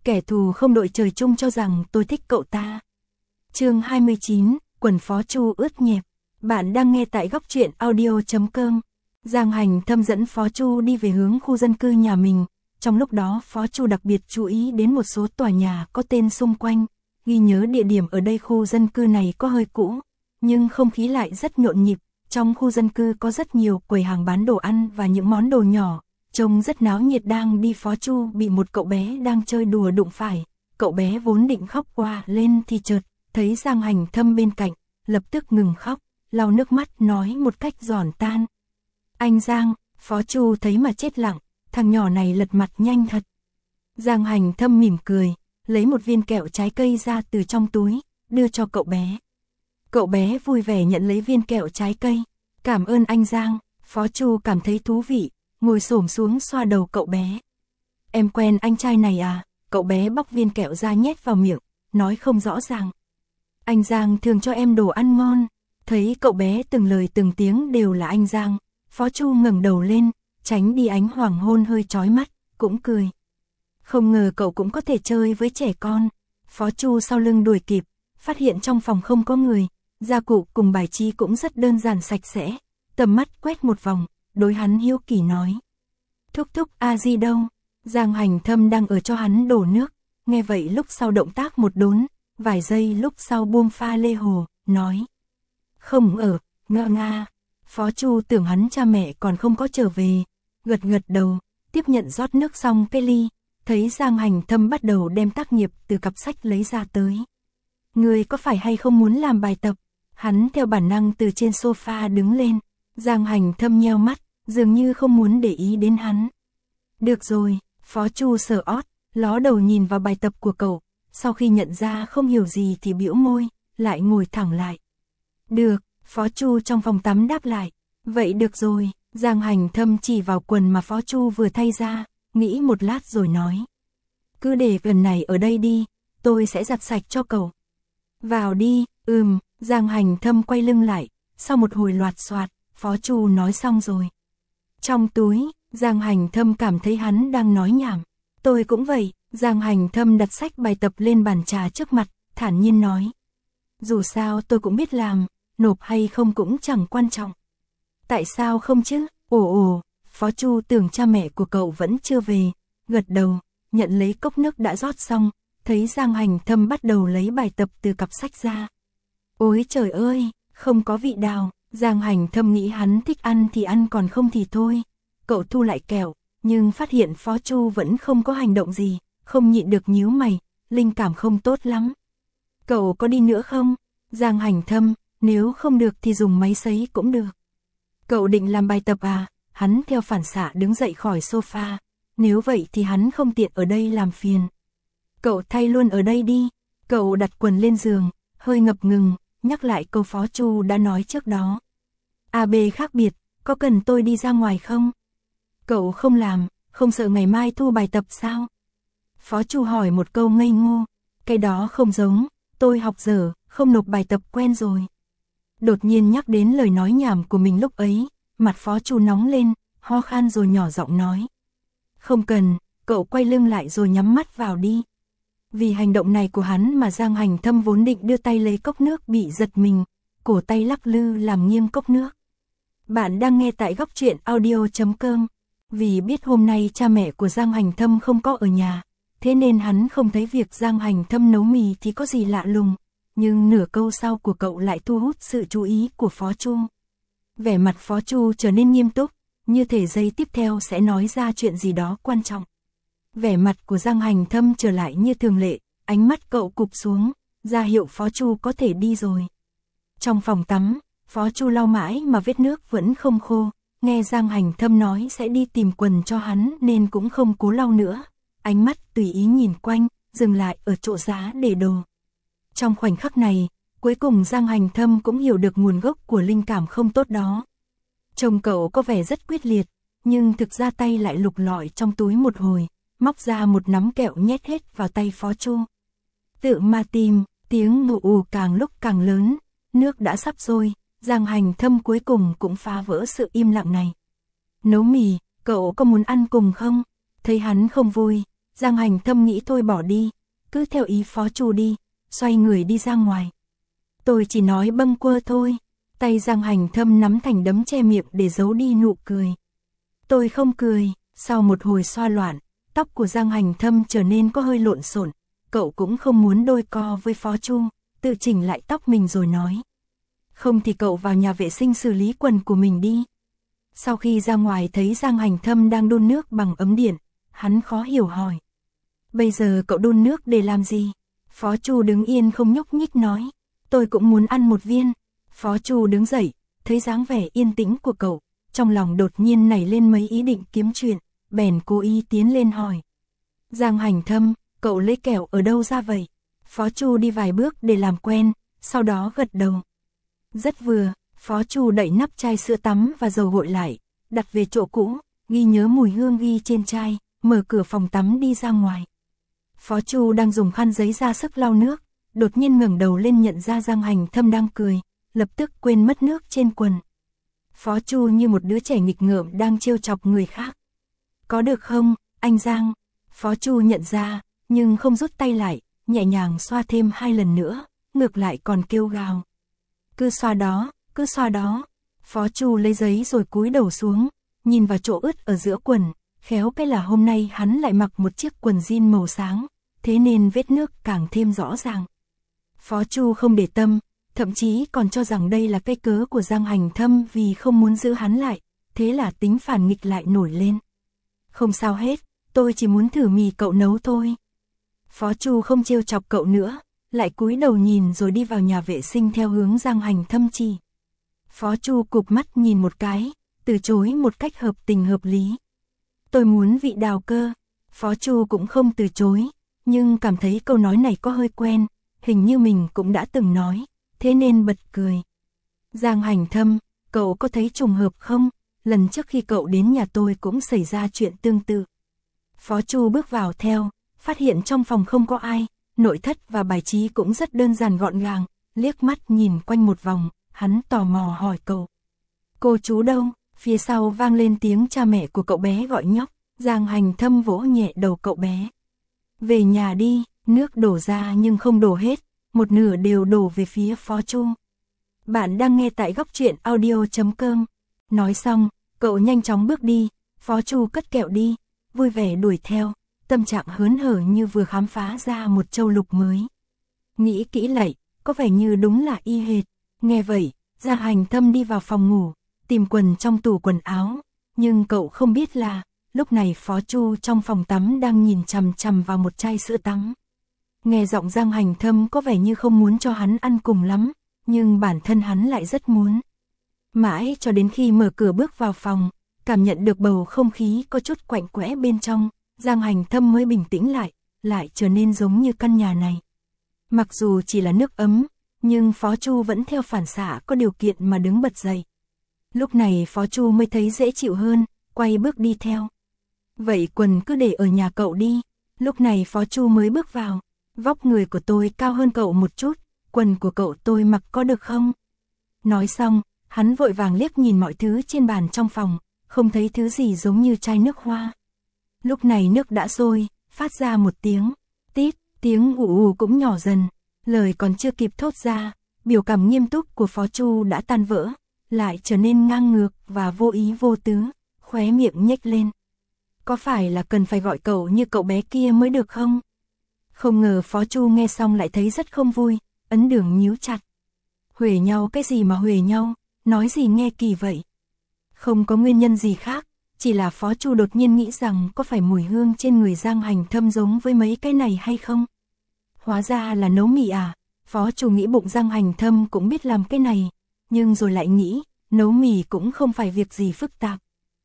kẻ thù không đội trời chung cho rằng tôi thích cậu ta. Chương 29, quần Phó Chu ướt nhẹp. Bạn đang nghe tại góc truyện audio.com. Giang Hành Thâm dẫn Phó Chu đi về hướng khu dân cư nhà mình. Trong lúc đó Phó Chu đặc biệt chú ý đến một số tòa nhà có tên xung quanh, ghi nhớ địa điểm ở đây. Khu dân cư này có hơi cũ, nhưng không khí lại rất nhộn nhịp. Trong khu dân cư có rất nhiều quầy hàng bán đồ ăn và những món đồ nhỏ, trông rất náo nhiệt. Đang đi Phó Chu bị một cậu bé đang chơi đùa đụng phải. Cậu bé vốn định khóc qua lên thì chợt thấy Giang Hành Thâm bên cạnh, lập tức ngừng khóc, lau nước mắt nói một cách giòn tan: "Anh Giang." Phó Chu thấy mà chết lặng, thằng nhỏ này lật mặt nhanh thật. Giang Hành Thâm mỉm cười, lấy một viên kẹo trái cây ra từ trong túi, đưa cho cậu bé. Cậu bé vui vẻ nhận lấy viên kẹo trái cây. "Cảm ơn anh Giang." Phó Chu cảm thấy thú vị, ngồi xổm xuống xoa đầu cậu bé. "Em quen anh trai này à?" Cậu bé bóc viên kẹo ra nhét vào miệng, nói không rõ ràng: "Anh Giang thường cho em đồ ăn ngon." Thấy cậu bé từng lời từng tiếng đều là anh Giang, Phó Chu ngẩng đầu lên, tránh đi ánh hoàng hôn hơi chói mắt, cũng cười. Không ngờ cậu cũng có thể chơi với trẻ con. Phó Chu sau lưng đuổi kịp, phát hiện trong phòng không có người, gia cụ cùng bài trí cũng rất đơn giản sạch sẽ. Tầm mắt quét một vòng, đối hắn hiếu kỳ nói: "Thúc thúc A Di đâu?" Giang Hành Thâm đang ở cho hắn đổ nước, nghe vậy lúc sau động tác một đốn, vài giây lúc sau buông pha lê hồ, nói: "Không ở." "Ngơ nga." Phó Chu tưởng hắn cha mẹ còn không có trở về, gật gật đầu, tiếp nhận rót nước xong cái ly, thấy Giang Hành Thâm bắt đầu đem tác nghiệp từ cặp sách lấy ra tới. "Ngươi có phải hay không muốn làm bài tập?" Hắn theo bản năng từ trên sofa đứng lên. Giang Hành Thâm nheo mắt, dường như không muốn để ý đến hắn. "Được rồi." Phó Chu sờ ót, ló đầu nhìn vào bài tập của cậu, sau khi nhận ra không hiểu gì thì bĩu môi, lại ngồi thẳng lại. "Được." Phó Chu trong phòng tắm đáp lại. "Vậy được rồi." Giang Hành Thâm chỉ vào quần mà Phó Chu vừa thay ra, nghĩ một lát rồi nói: "Cứ để gần này ở đây đi, tôi sẽ giặt sạch cho cậu." "Vào đi." Giang Hành Thâm quay lưng lại, sau một hồi loạt soạt, Phó Chu nói xong rồi. Trong túi, Giang Hành Thâm cảm thấy hắn đang nói nhảm. "Tôi cũng vậy." Giang Hành Thâm đặt sách bài tập lên bàn trà trước mặt, thản nhiên nói: "Dù sao tôi cũng biết làm, nộp hay không cũng chẳng quan trọng." "Tại sao không chứ?" Ồ. Phó Chu tưởng cha mẹ của cậu vẫn chưa về, gật đầu, nhận lấy cốc nước đã rót xong, thấy Giang Hành Thâm bắt đầu lấy bài tập từ cặp sách ra. Ôi trời ơi, không có vị đào. Giang Hành Thâm nghĩ hắn thích ăn thì ăn, còn không thì thôi. Cậu thu lại kẹo, nhưng phát hiện Phó Chu vẫn không có hành động gì, không nhịn được nhíu mày, linh cảm không tốt lắm. "Cậu có đi nữa không?" "Giang Hành Thâm, nếu không được thì dùng máy sấy cũng được." "Cậu định làm bài tập à?" Hắn theo phản xạ đứng dậy khỏi sofa. Nếu vậy thì hắn không tiện ở đây làm phiền. "Cậu thay luôn ở đây đi." Cậu đặt quần lên giường, hơi ngập ngừng, nhắc lại câu Phó Chu đã nói trước đó. "AB khác biệt, có cần tôi đi ra ngoài không?" "Cậu không làm, không sợ ngày mai thu bài tập sao?" Phó Chu hỏi một câu ngây ngô. "Cái đó không giống, tôi học dở, không nộp bài tập quen rồi." Đột nhiên nhắc đến lời nói nhảm của mình lúc ấy, mặt Phó Chu nóng lên, ho khan rồi nhỏ giọng nói: "Không cần." Cậu quay lưng lại rồi nhắm mắt vào đi. Vì hành động này của hắn mà Giang Hành Thâm vốn định đưa tay lấy cốc nước bị giật mình, cổ tay lắc lư làm nghiêng cốc nước. Bạn đang nghe tại góc truyện audio.com. Vì biết hôm nay cha mẹ của Giang Hành Thâm không có ở nhà, thế nên hắn không thấy việc Giang Hành Thâm nấu mì thì có gì lạ lùng, nhưng nửa câu sau của cậu lại thu hút sự chú ý của Phó Chu. Vẻ mặt Phó Chu trở nên nghiêm túc, như thể giây tiếp theo sẽ nói ra chuyện gì đó quan trọng. Vẻ mặt của Giang Hành Thâm trở lại như thường lệ, ánh mắt cậu cụp xuống, ra hiệu Phó Chu có thể đi rồi. Trong phòng tắm, Phó Chu lau mãi mà vết nước vẫn không khô, nghe Giang Hành Thâm nói sẽ đi tìm quần cho hắn nên cũng không cố lau nữa. Ánh mắt tùy ý nhìn quanh, dừng lại ở chỗ giá để đồ. Trong khoảnh khắc này, cuối cùng Giang Hành Thâm cũng hiểu được nguồn gốc của linh cảm không tốt đó. Chồng cậu có vẻ rất quyết liệt, nhưng thực ra tay lại lục lọi trong túi một hồi, móc ra một nắm kẹo nhét hết vào tay Phó Chu. "Tự mà tìm." Tiếng ù ù càng lúc càng lớn, nước đã sắp sôi, Giang Hành Thâm cuối cùng cũng phá vỡ sự im lặng này. "Nấu mì, cậu có muốn ăn cùng không?" Thấy hắn không vui, Giang Hành Thâm nghĩ thôi bỏ đi, cứ theo ý Phó Chu đi, xoay người đi ra ngoài. Tôi chỉ nói bâng quơ thôi, tay Giang Hành Thâm nắm thành đấm che miệng để giấu đi nụ cười. Tôi không cười, sau một hồi xoa loạn, tóc của Giang Hành Thâm trở nên có hơi lộn xộn, cậu cũng không muốn đôi co với Phó Chu, tự chỉnh lại tóc mình rồi nói. Không thì cậu vào nhà vệ sinh xử lý quần của mình đi. Sau khi ra ngoài thấy Giang Hành Thâm đang đun nước bằng ấm điện, hắn khó hiểu hỏi. Bây giờ cậu đun nước để làm gì? Phó Chu đứng yên không nhúc nhích nói. Tôi cũng muốn ăn một viên. Phó Chu đứng dậy, thấy dáng vẻ yên tĩnh của cậu, trong lòng đột nhiên nảy lên mấy ý định kiếm chuyện, bèn cố ý tiến lên hỏi. Giang Hành Thâm, cậu lấy kẹo ở đâu ra vậy? Phó Chu đi vài bước để làm quen, sau đó gật đầu. Rất vừa, Phó Chu đậy nắp chai sữa tắm và dầu gội lại, đặt về chỗ cũ, ghi nhớ mùi hương ghi trên chai, mở cửa phòng tắm đi ra ngoài. Phó Chu đang dùng khăn giấy ra sức lau nước, đột nhiên ngẩng đầu lên nhận ra Giang Hành Thâm đang cười, lập tức quên mất nước trên quần. Phó Chu như một đứa trẻ nghịch ngợm đang trêu chọc người khác. Có được không, anh Giang? Phó Chu nhận ra, nhưng không rút tay lại, nhẹ nhàng xoa thêm 2 lần nữa, ngược lại còn kêu gào. Cứ xoa đó, cứ xoa đó. Phó Chu lấy giấy rồi cúi đầu xuống, nhìn vào chỗ ướt ở giữa quần, khéo cái là hôm nay hắn lại mặc một chiếc quần jean màu sáng, thế nên vết nước càng thêm rõ ràng. Phó Chu không để tâm, thậm chí còn cho rằng đây là cái cớ của Giang Hành Thâm vì không muốn giữ hắn lại, thế là tính phản nghịch lại nổi lên. Không sao hết, tôi chỉ muốn thử mì cậu nấu thôi. Phó Chu không trêu chọc cậu nữa, lại cúi đầu nhìn rồi đi vào nhà vệ sinh theo hướng Giang Hành Thâm chỉ. Phó Chu cụp mắt nhìn một cái, từ chối một cách hợp tình hợp lý. Tôi muốn vị đào cơ. Phó Chu cũng không từ chối, nhưng cảm thấy câu nói này có hơi quen, hình như mình cũng đã từng nói, thế nên bật cười. Giang Hành Thâm, cậu có thấy trùng hợp không? Lần trước khi cậu đến nhà tôi cũng xảy ra chuyện tương tự. Phó Chu bước vào theo, phát hiện trong phòng không có ai, nội thất và bài trí cũng rất đơn giản gọn gàng, liếc mắt nhìn quanh một vòng, hắn tò mò hỏi cậu. Cô chú đâu? Phía sau vang lên tiếng cha mẹ của cậu bé gọi nhóc, Giang Hành Thâm vỗ nhẹ đầu cậu bé. Về nhà đi, nước đổ ra nhưng không đổ hết, một nửa đều đổ về phía Phó Chu. Bạn đang nghe tại góc truyện audio.com. Nói xong, cậu nhanh chóng bước đi, Phó Chu cất kẹo đi, vui vẻ đuổi theo, tâm trạng hớn hở như vừa khám phá ra một châu lục mới. Nghĩ kỹ lại, có vẻ như đúng là y hệt. Nghe vậy, Giang Hành Thâm đi vào phòng ngủ, tìm quần trong tủ quần áo, nhưng cậu không biết là, lúc này Phó Chu trong phòng tắm đang nhìn chằm chằm vào một chai sữa tắm. Nghe giọng Giang Hành Thâm có vẻ như không muốn cho hắn ăn cùng lắm, nhưng bản thân hắn lại rất muốn. Mãi cho đến khi mở cửa bước vào phòng, cảm nhận được bầu không khí có chút quạnh quẽ bên trong, Giang Hành Thâm mới bình tĩnh lại trở nên giống như căn nhà này. Mặc dù chỉ là nước ấm, nhưng Phó Chu vẫn theo phản xạ có điều kiện mà đứng bật dậy. Lúc này Phó Chu mới thấy dễ chịu hơn, quay bước đi theo. Vậy quần cứ để ở nhà cậu đi. Lúc này Phó Chu mới bước vào. Vóc người của tôi cao hơn cậu một chút, quần của cậu tôi mặc có được không? Nói xong, hắn vội vàng liếc nhìn mọi thứ trên bàn trong phòng, không thấy thứ gì giống như chai nước hoa. Lúc này nước đã sôi, phát ra một tiếng, tít, tiếng ù ù cũng nhỏ dần. Lời còn chưa kịp thốt ra, biểu cảm nghiêm túc của Phó Chu đã tan vỡ, lại trở nên ngang ngược và vô ý vô tứ, khóe miệng nhếch lên. Có phải là cần phải gọi cậu như cậu bé kia mới được không? Không ngờ Phó Chu nghe xong lại thấy rất không vui, ấn đường nhíu chặt. Huề nhau cái gì mà huề nhau, nói gì nghe kỳ vậy? Không có nguyên nhân gì khác, chỉ là Phó Chu đột nhiên nghĩ rằng có phải mùi hương trên người Giang Hành Thâm giống với mấy cái này hay không? Hóa ra là nấu mì à? Phó Chu nghĩ bụng Giang Hành Thâm cũng biết làm cái này, nhưng rồi lại nghĩ, nấu mì cũng không phải việc gì phức tạp.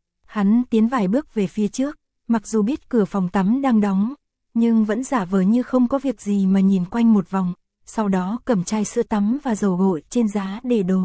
Hắn tiến vài bước về phía trước, mặc dù biết cửa phòng tắm đang đóng, nhưng vẫn giả vờ như không có việc gì mà nhìn quanh một vòng, sau đó cầm chai sữa tắm và dầu gội trên giá để đồ.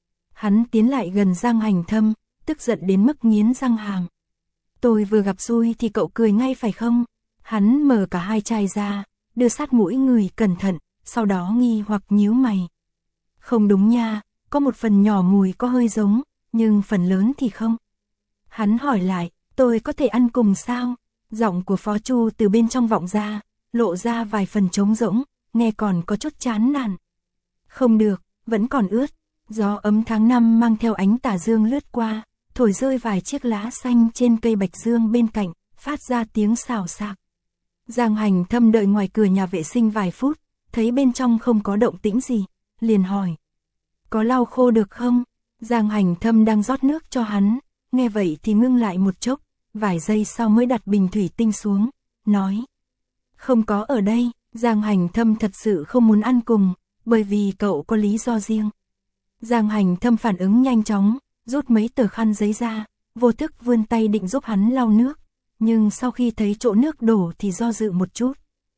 Hắn tiến lại gần Giang Hành Thâm, tức giận đến mức nghiến răng hàm. Tôi vừa gặp xui thì cậu cười ngay phải không? Hắn mở cả hai chai ra, đưa sát mũi người cẩn thận, sau đó nghi hoặc nhíu mày. Không đúng nha, có một phần nhỏ mùi có hơi giống, nhưng phần lớn thì không. Hắn hỏi lại, tôi có thể ăn cùng sao? Giọng của Phó Chu từ bên trong vọng ra, lộ ra vài phần trống rỗng, nghe còn có chút chán nản. Không được, vẫn còn ướt. Gió ấm tháng 5 mang theo ánh tà dương lướt qua, thổi rơi vài chiếc lá xanh trên cây bạch dương bên cạnh, phát ra tiếng xào xạc. Giang Hành Thâm đợi ngoài cửa nhà vệ sinh vài phút, thấy bên trong không có động tĩnh gì, liền hỏi. Có lau khô được không? Giang Hành Thâm đang rót nước cho hắn, nghe vậy thì ngưng lại một chốc, vài giây sau mới đặt bình thủy tinh xuống, nói. Không có ở đây. Giang Hành Thâm thật sự không muốn ăn cùng, bởi vì cậu có lý do riêng. Giang Hành Thâm phản ứng nhanh chóng, rút mấy tờ khăn giấy ra, vô thức vươn tay định giúp hắn lau nước, nhưng sau khi thấy chỗ nước đổ thì do dự một chút.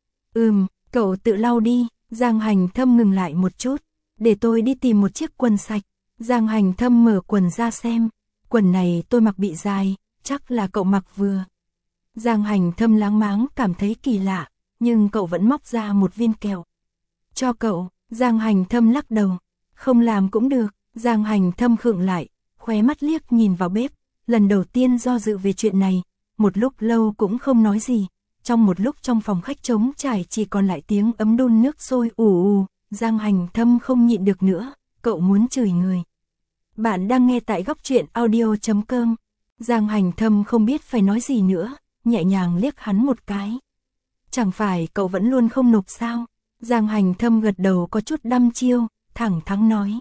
Cậu tự lau đi. Giang Hành Thâm ngừng lại một chút, để tôi đi tìm một chiếc quần sạch. Giang Hành Thâm mở quần ra xem, quần này tôi mặc bị dài, chắc là cậu mặc vừa. Giang Hành Thâm láng máng cảm thấy kỳ lạ, nhưng cậu vẫn móc ra một viên kẹo. Cho cậu. Giang Hành Thâm lắc đầu. Không làm cũng được. Giang Hành Thâm khựng lại, khóe mắt liếc nhìn vào bếp, lần đầu tiên do dự về chuyện này, một lúc lâu cũng không nói gì. Trong một lúc trong phòng khách trống trải chỉ còn lại tiếng ấm đun nước sôi ù ù, Giang Hành Thâm không nhịn được nữa, cậu muốn chửi người. Bạn đang nghe tại Góc Truyện Audio.com. Giang Hành Thâm không biết phải nói gì nữa, nhẹ nhàng liếc hắn một cái. Chẳng phải cậu vẫn luôn không nộp sao? Giang Hành Thâm gật đầu có chút đăm chiêu, thẳng thắn nói.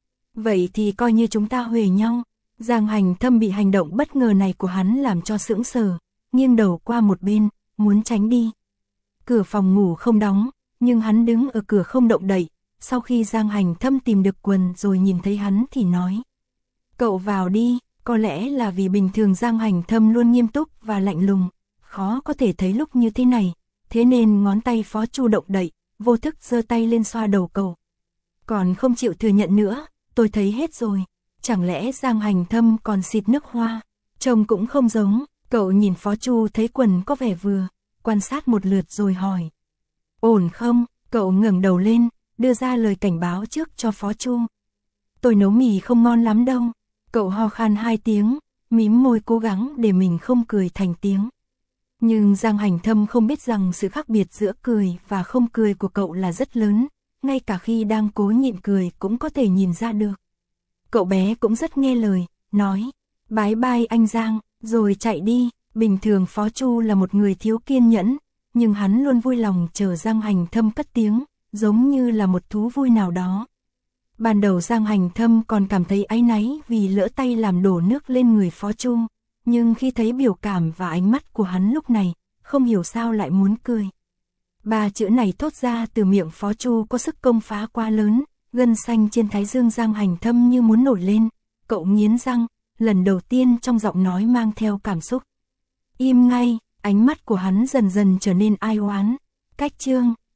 Vậy thì coi như chúng ta huề nhau. Giang Hành Thâm bị hành động bất ngờ này của hắn làm cho sững sờ, nghiêng đầu qua một bên, muốn tránh đi. Cửa phòng ngủ không đóng, nhưng hắn đứng ở cửa không động đậy. Sau khi Giang Hành Thâm tìm được quần rồi nhìn thấy hắn thì nói. Cậu vào đi. Có lẽ là vì bình thường Giang Hành Thâm luôn nghiêm túc và lạnh lùng, khó có thể thấy lúc như thế này, thế nên ngón tay Phó Chu động đậy, vô thức giơ tay lên xoa đầu cậu. Còn không chịu thừa nhận nữa, tôi thấy hết rồi. Chẳng lẽ Giang Hành Thâm còn xịt nước hoa? Trông cũng không giống. Cậu nhìn Phó Chu thấy quần có vẻ vừa, quan sát một lượt rồi hỏi. Ổn không? Cậu ngẩng đầu lên, đưa ra lời cảnh báo trước cho Phó Chu. Tôi nấu mì không ngon lắm đâu. Cậu ho khan 2 tiếng, mím môi cố gắng để mình không cười thành tiếng. Nhưng Giang Hành Thâm không biết rằng sự khác biệt giữa cười và không cười của cậu là rất lớn, ngay cả khi đang cố nhịn cười cũng có thể nhìn ra được. Cậu bé cũng rất nghe lời, nói, bái bai anh Giang, rồi chạy đi. Bình thường Phó Chu là một người thiếu kiên nhẫn, nhưng hắn luôn vui lòng chờ Giang Hành Thâm cất tiếng, giống như là một thú vui nào đó. Ban đầu Giang Hành Thâm còn cảm thấy áy náy vì lỡ tay làm đổ nước lên người Phó Chu, nhưng khi thấy biểu cảm và ánh mắt của hắn lúc này, không hiểu sao lại muốn cười. 3 chữ này thốt ra từ miệng Phó Chu có sức công phá quá lớn, gân xanh trên thái dương Giang Hành Thâm như muốn nổi lên. Cậu nghiến răng, lần đầu tiên trong giọng nói mang theo cảm xúc. Im ngay. Ánh mắt của hắn dần dần trở nên ai oán. Cách chương